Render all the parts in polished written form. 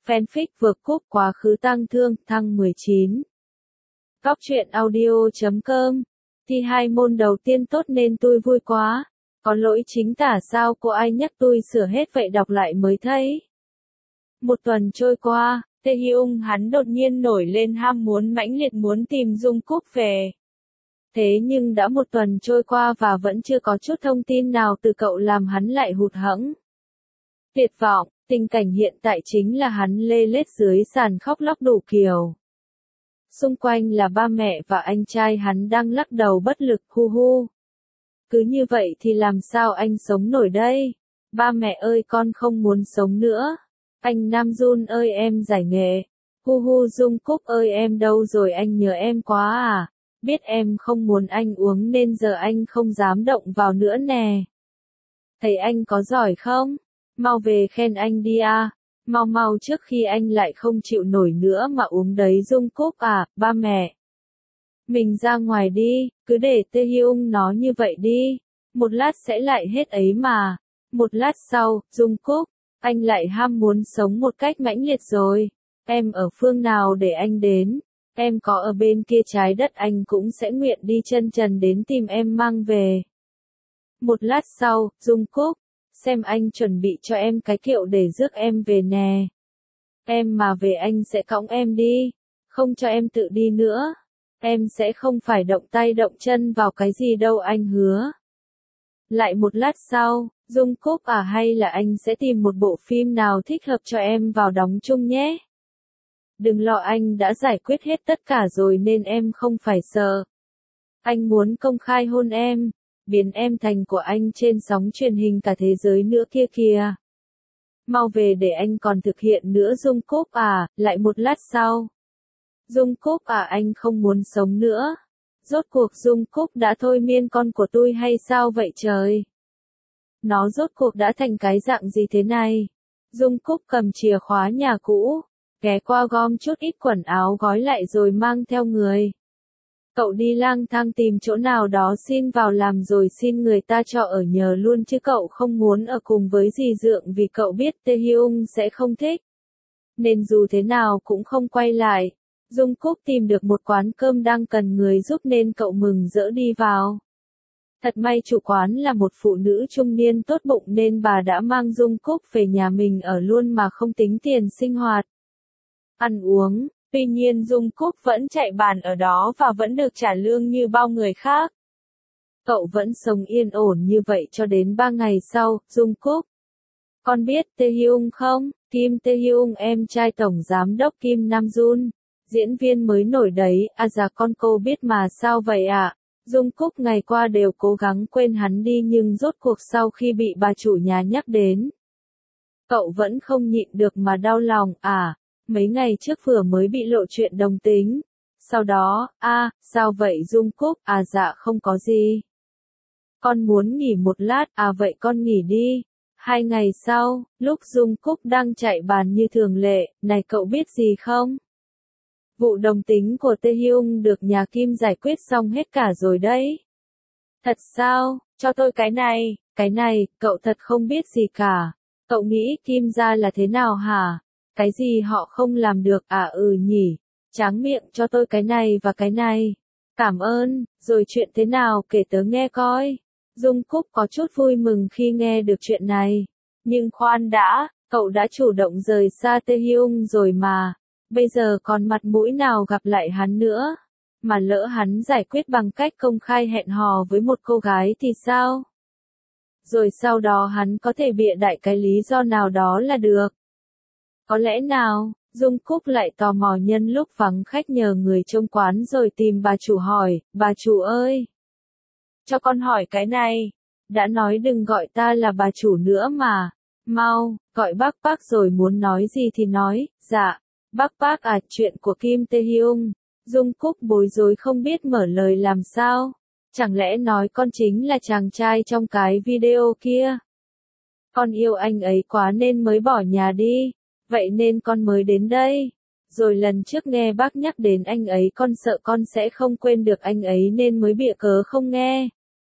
Fanfic vượt cúp quá khứ tang thương, tháng 19. Góc truyện audio.com. Thi hai môn đầu tiên tốt nên tôi vui quá. Có lỗi chính tả sao cô ai nhắc tôi sửa hết vậy đọc lại mới thấy. Một tuần trôi qua, Taehyung hắn đột nhiên nổi lên ham muốn mãnh liệt muốn tìm Jungkook về. Thế nhưng đã một tuần trôi qua và vẫn chưa có chút thông tin nào từ cậu làm hắn lại hụt hẫng. Tuyệt vọng, tình cảnh hiện tại chính là hắn lê lết dưới sàn khóc lóc đủ kiểu. Xung quanh là ba mẹ và anh trai hắn đang lắc đầu bất lực hu hu. Cứ như vậy thì làm sao anh sống nổi đây? Ba mẹ ơi con không muốn sống nữa. Anh Namjoon ơi em giải nghệ. Hu hu Jungkook ơi em đâu rồi anh nhớ em quá à? Biết em không muốn anh uống nên giờ anh không dám động vào nữa nè. Thấy anh có giỏi không? Mau về khen anh đi à. Mau mau trước khi anh lại không chịu nổi nữa mà uống đấy Jungkook à, ba mẹ. Mình ra ngoài đi, cứ để Taehyung nó như vậy đi. Một lát sẽ lại hết ấy mà. Một lát sau, Jungkook, anh lại ham muốn sống một cách mãnh liệt rồi. Em ở phương nào để anh đến? Em có ở bên kia trái đất anh cũng sẽ nguyện đi chân trần đến tìm em mang về. Một lát sau, Jungkook, xem anh chuẩn bị cho em cái kiệu để rước em về nè. Em mà về anh sẽ cõng em đi, không cho em tự đi nữa. Em sẽ không phải động tay động chân vào cái gì đâu anh hứa. Lại một lát sau, Jungkook à hay là anh sẽ tìm một bộ phim nào thích hợp cho em vào đóng chung nhé. Đừng lo anh đã giải quyết hết tất cả rồi nên em không phải sợ. Anh muốn công khai hôn em, biến em thành của anh trên sóng truyền hình cả thế giới nữa kia kìa. Mau về để anh còn thực hiện nữa Jungkook à, lại một lát sau. Jungkook à anh không muốn sống nữa. Rốt cuộc Jungkook đã thôi miên con của tôi hay sao vậy trời? Nó rốt cuộc đã thành cái dạng gì thế này? Jungkook cầm chìa khóa nhà cũ, ghé qua gom chút ít quần áo gói lại rồi mang theo người. Cậu đi lang thang tìm chỗ nào đó xin vào làm rồi xin người ta cho ở nhờ luôn chứ cậu không muốn ở cùng với dì dượng vì cậu biết Taehyung sẽ không thích. Nên dù thế nào cũng không quay lại. Jungkook tìm được một quán cơm đang cần người giúp nên cậu mừng rỡ đi vào. Thật may chủ quán là một phụ nữ trung niên tốt bụng nên bà đã mang Jungkook về nhà mình ở luôn mà không tính tiền sinh hoạt. Ăn uống, tuy nhiên Jungkook vẫn chạy bàn ở đó và vẫn được trả lương như bao người khác. Cậu vẫn sống yên ổn như vậy cho đến 3 ngày sau, Jungkook. Con biết Taehyung không? Kim Taehyung em trai Tổng Giám đốc Kim Namjoon. Diễn viên mới nổi đấy, à dạ con cô biết mà sao vậy ạ? Jungkook ngày qua đều cố gắng quên hắn đi nhưng rốt cuộc sau khi bị bà chủ nhà nhắc đến. Cậu vẫn không nhịn được mà đau lòng, à, mấy ngày trước vừa mới bị lộ chuyện đồng tính. Sau đó, sao vậy Jungkook, à dạ không có gì. Con muốn nghỉ một lát, à vậy con nghỉ đi. 2 ngày sau, lúc Jungkook đang chạy bàn như thường lệ, này cậu biết gì không? Vụ đồng tính của Taehyung được nhà Kim giải quyết xong hết cả rồi đấy. Thật sao? Cho tôi cái này, cậu thật không biết gì cả. Cậu nghĩ Kim gia là thế nào hả? Cái gì họ không làm được à nhỉ? Tráng miệng cho tôi cái này và cái này. Cảm ơn, rồi chuyện thế nào kể tớ nghe coi. Jungkook có chút vui mừng khi nghe được chuyện này. Nhưng khoan đã, cậu đã chủ động rời xa Taehyung rồi mà. Bây giờ còn mặt mũi nào gặp lại hắn nữa? Mà lỡ hắn giải quyết bằng cách công khai hẹn hò với một cô gái thì sao? Rồi sau đó hắn có thể bịa đại cái lý do nào đó là được. Có lẽ nào, Jungkook lại tò mò nhân lúc vắng khách nhờ người trông quán rồi tìm bà chủ hỏi, bà chủ ơi. Cho con hỏi cái này. Đã nói đừng gọi ta là bà chủ nữa mà. Mau, gọi bác rồi muốn nói gì thì nói, dạ. Bác à, chuyện của Kim Taehyung. Jungkook bối rối không biết mở lời làm sao. Chẳng lẽ nói con chính là chàng trai trong cái video kia? Con yêu anh ấy quá nên mới bỏ nhà đi. Vậy nên con mới đến đây. Rồi lần trước nghe bác nhắc đến anh ấy con sợ con sẽ không quên được anh ấy nên mới bịa cớ không nghe.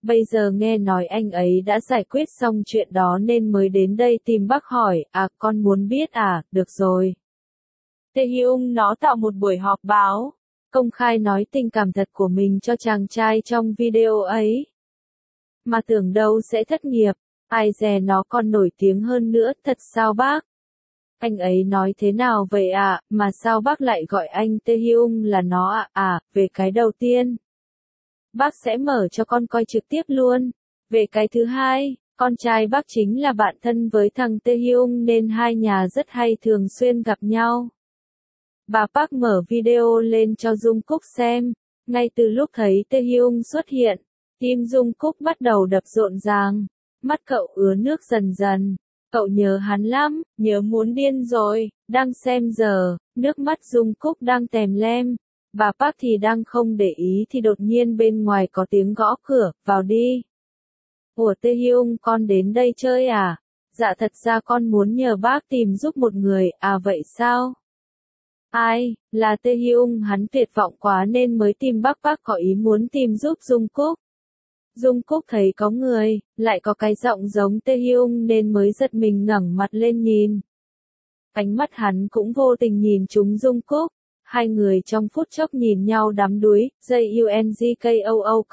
Bây giờ nghe nói anh ấy đã giải quyết xong chuyện đó nên mới đến đây tìm bác hỏi, à con muốn biết à, được rồi. Tae Hyung nó tạo một buổi họp báo, công khai nói tình cảm thật của mình cho chàng trai trong video ấy. Mà tưởng đâu sẽ thất nghiệp, ai dè nó còn nổi tiếng hơn nữa, thật sao bác? Anh ấy nói thế nào vậy ạ, mà sao bác lại gọi anh Tae Hyung là nó ạ? Về cái đầu tiên, bác sẽ mở cho con coi trực tiếp luôn. Về cái thứ hai, con trai bác chính là bạn thân với thằng Tae Hyung nên hai nhà rất hay thường xuyên gặp nhau. Bà Park mở video lên cho Jungkook xem. Ngay từ lúc thấy Tae Hyung xuất hiện, tim Jungkook bắt đầu đập rộn ràng. Mắt cậu ứa nước dần dần. Cậu nhớ hắn lắm, nhớ muốn điên rồi. Đang xem giờ, nước mắt Jungkook đang tèm lem. Bà Park thì đang không để ý thì đột nhiên bên ngoài có tiếng gõ cửa, vào đi. Ủa Tae Hyung con đến đây chơi à? Dạ thật ra con muốn nhờ bác tìm giúp một người, vậy sao? Ai, là Tae Hyung hắn tuyệt vọng quá nên mới tìm bác có ý muốn tìm giúp Jungkook. Jungkook thấy có người, lại có cái giọng giống Tae Hyung nên mới giật mình ngẩng mặt lên nhìn. Ánh mắt hắn cũng vô tình nhìn trúng Jungkook. Hai người trong phút chốc nhìn nhau đắm đuối, JUNGKOOK.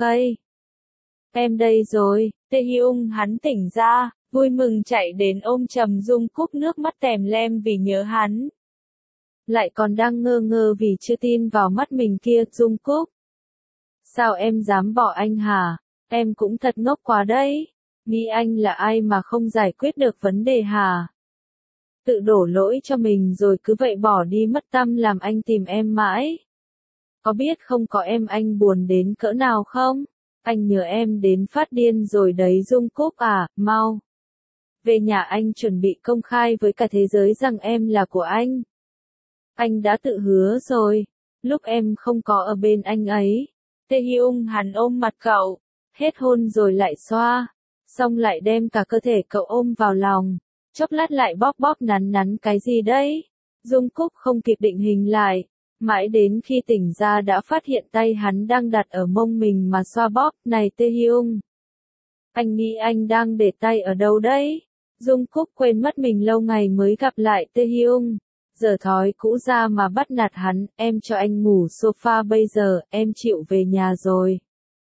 Em đây rồi, Tae Hyung hắn tỉnh ra, vui mừng chạy đến ôm chầm Jungkook nước mắt tèm lem vì nhớ hắn. Lại còn đang ngơ ngơ vì chưa tin vào mắt mình kia, Jungkook. Sao em dám bỏ anh hả? Em cũng thật ngốc quá đấy. Nghĩ anh là ai mà không giải quyết được vấn đề hả? Tự đổ lỗi cho mình rồi cứ vậy bỏ đi mất tâm làm anh tìm em mãi. Có biết không có em anh buồn đến cỡ nào không? Anh nhớ em đến phát điên rồi đấy Jungkook à, mau. Về nhà anh chuẩn bị công khai với cả thế giới rằng em là của anh. Anh đã tự hứa rồi, lúc em không có ở bên anh ấy. Tae Hyung hắn ôm mặt cậu, hết hôn rồi lại xoa, xong lại đem cả cơ thể cậu ôm vào lòng, chốc lát lại bóp bóp nắn nắn cái gì đấy. Jungkook không kịp định hình lại, mãi đến khi tỉnh ra đã phát hiện tay hắn đang đặt ở mông mình mà xoa bóp. Này Tae Hyung, anh nghĩ anh đang để tay ở đâu đấy? Jungkook quên mất mình lâu ngày mới gặp lại Tae Hyung. Giờ thói cũ ra mà bắt nạt hắn, em cho anh ngủ sofa bây giờ, em chịu về nhà rồi.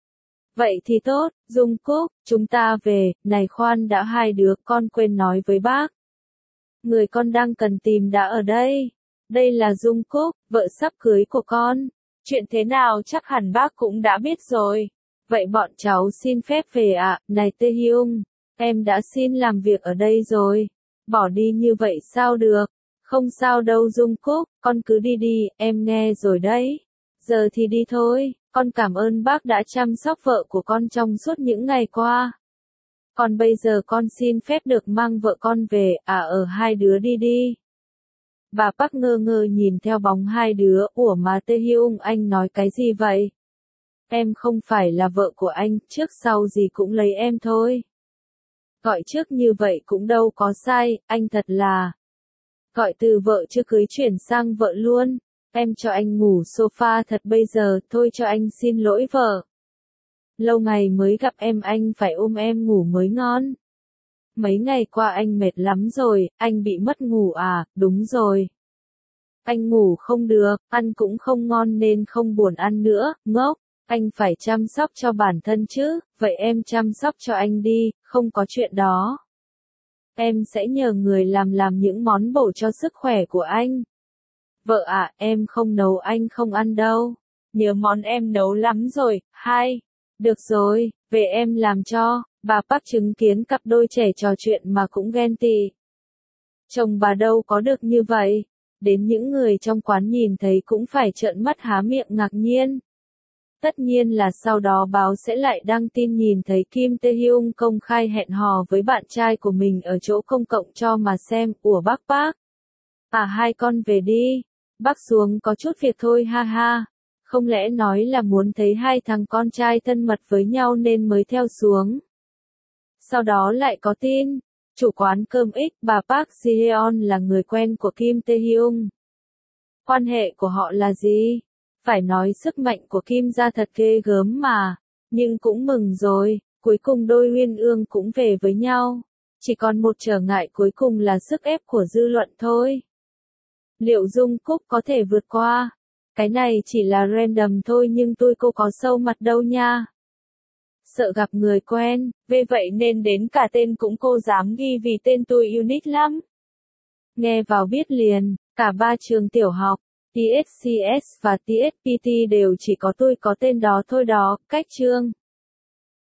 Vậy thì tốt, Jungkook, chúng ta về, này khoan đã hai đứa con quên nói với bác. Người con đang cần tìm đã ở đây. Đây là Jungkook, vợ sắp cưới của con. Chuyện thế nào chắc hẳn bác cũng đã biết rồi. Vậy bọn cháu xin phép về ạ, này Tae Hyung, em đã xin làm việc ở đây rồi. Bỏ đi như vậy sao được? Không sao đâu Jungkook, con cứ đi đi, em nghe rồi đấy. Giờ thì đi thôi, con cảm ơn bác đã chăm sóc vợ của con trong suốt những ngày qua. Còn bây giờ con xin phép được mang vợ con về, ở hai đứa đi đi. Bà Park ngơ ngơ nhìn theo bóng hai đứa, ủa mà Tae Hyung anh nói cái gì vậy? Em không phải là vợ của anh, trước sau gì cũng lấy em thôi. Gọi trước như vậy cũng đâu có sai, anh thật là... Gọi từ vợ chưa cưới chuyển sang vợ luôn. Em cho anh ngủ sofa thật bây giờ, thôi cho anh xin lỗi vợ. Lâu ngày mới gặp em anh phải ôm em ngủ mới ngon. Mấy ngày qua anh mệt lắm rồi, anh bị mất ngủ à, đúng rồi. Anh ngủ không được, ăn cũng không ngon nên không buồn ăn nữa, ngốc. Anh phải chăm sóc cho bản thân chứ, vậy em chăm sóc cho anh đi, không có chuyện đó. Em sẽ nhờ người làm những món bổ cho sức khỏe của anh. Vợ ạ, em không nấu anh không ăn đâu. Nhớ món em nấu lắm rồi, hai. Được rồi, về em làm cho. Bà Park chứng kiến cặp đôi trẻ trò chuyện mà cũng ghen tị. Chồng bà đâu có được như vậy. Đến những người trong quán nhìn thấy cũng phải trợn mắt há miệng ngạc nhiên. Tất nhiên là sau đó báo sẽ lại đăng tin nhìn thấy Kim Tae Hyung công khai hẹn hò với bạn trai của mình ở chỗ công cộng cho mà xem, ủa bác Park. Hai con về đi. Bác xuống có chút việc thôi ha ha. Không lẽ nói là muốn thấy hai thằng con trai thân mật với nhau nên mới theo xuống. Sau đó lại có tin, chủ quán cơm X bà Park Ji-yeon là người quen của Kim Tae Hyung. Quan hệ của họ là gì? Phải nói sức mạnh của Kim gia thật ghê gớm mà, nhưng cũng mừng rồi, Cuối cùng đôi uyên ương cũng về với nhau. Chỉ còn một trở ngại cuối cùng là sức ép của dư luận thôi. Liệu Dung Cúc có thể vượt qua? Cái này chỉ là random thôi nhưng cô có sâu mặt đâu nha. Sợ gặp người quen, vì vậy nên đến cả tên cũng cô dám ghi vì tên tôi unique lắm. Nghe vào biết liền, cả ba trường tiểu học, TSCS và TSPT đều chỉ có tôi có tên đó thôi đó, cách chương.